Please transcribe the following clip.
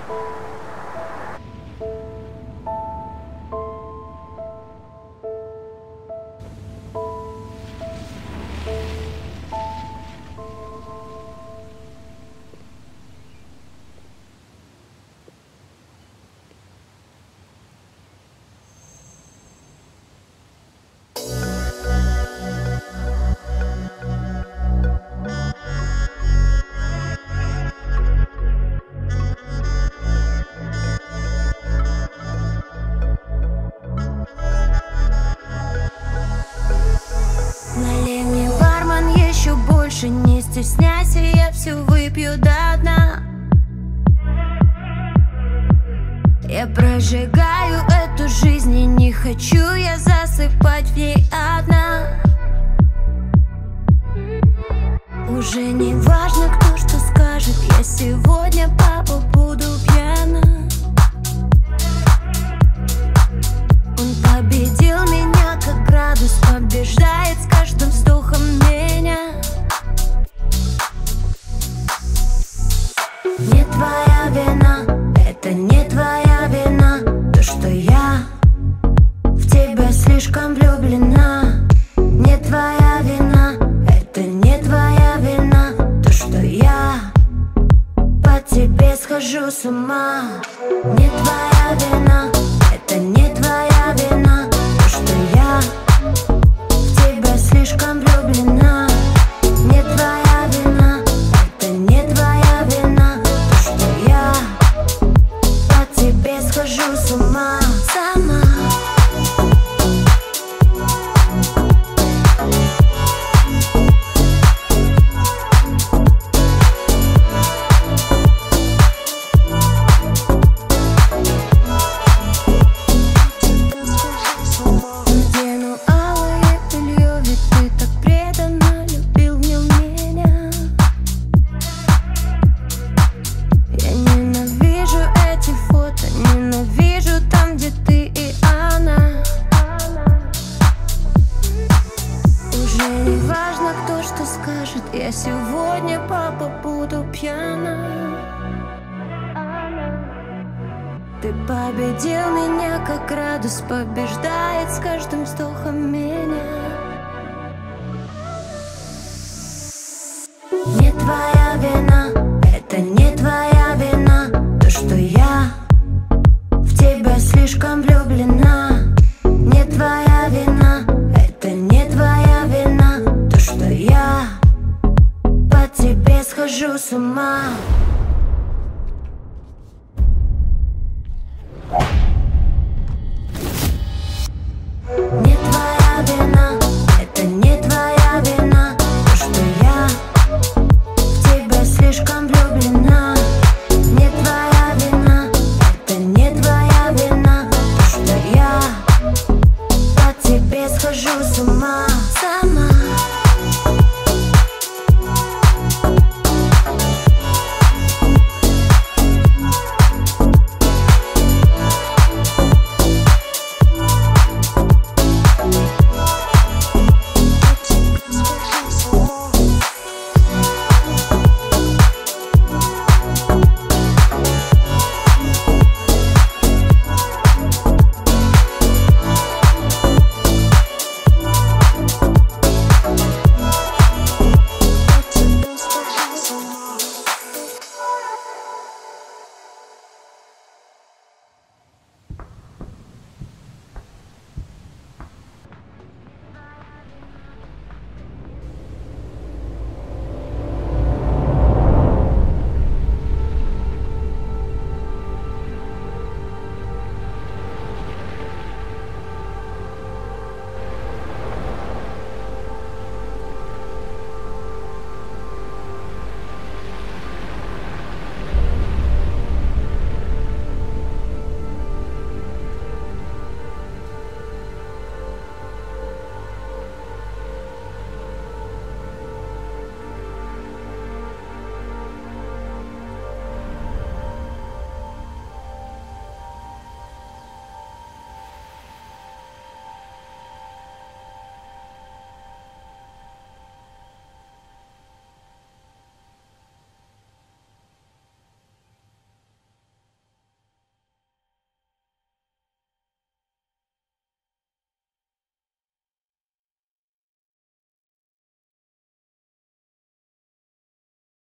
Не стесняйся, я все выпью до дна. Я прожигаю эту жизнь и не хочу я засыпать в ней одна. Уже не важно, кто что скажет, я сегодня, папа, буду пьяна. Он победил меня, как градус побеждает с каждым вздохом меня. Не твоя вина, это не твоя вина, то, что я в тебя слишком влюблена. Не твоя вина, это не твоя вина, то, что я по тебе схожу с ума. Не твоя вина, это не твоя вина, то, что я в тебя слишком влюблена. Не твоя вина, это не твоя вина, схожу с ума сама. Надену алое белье, ведь ты так преданно любил в нем меня. Я ненавижу эти фото, ненавижу там, где ты и она. Уже не важно, кто что скажет, я сегодня, папа, буду пьяна. Ты победил меня, как градус побеждает с каждым вздохом меня.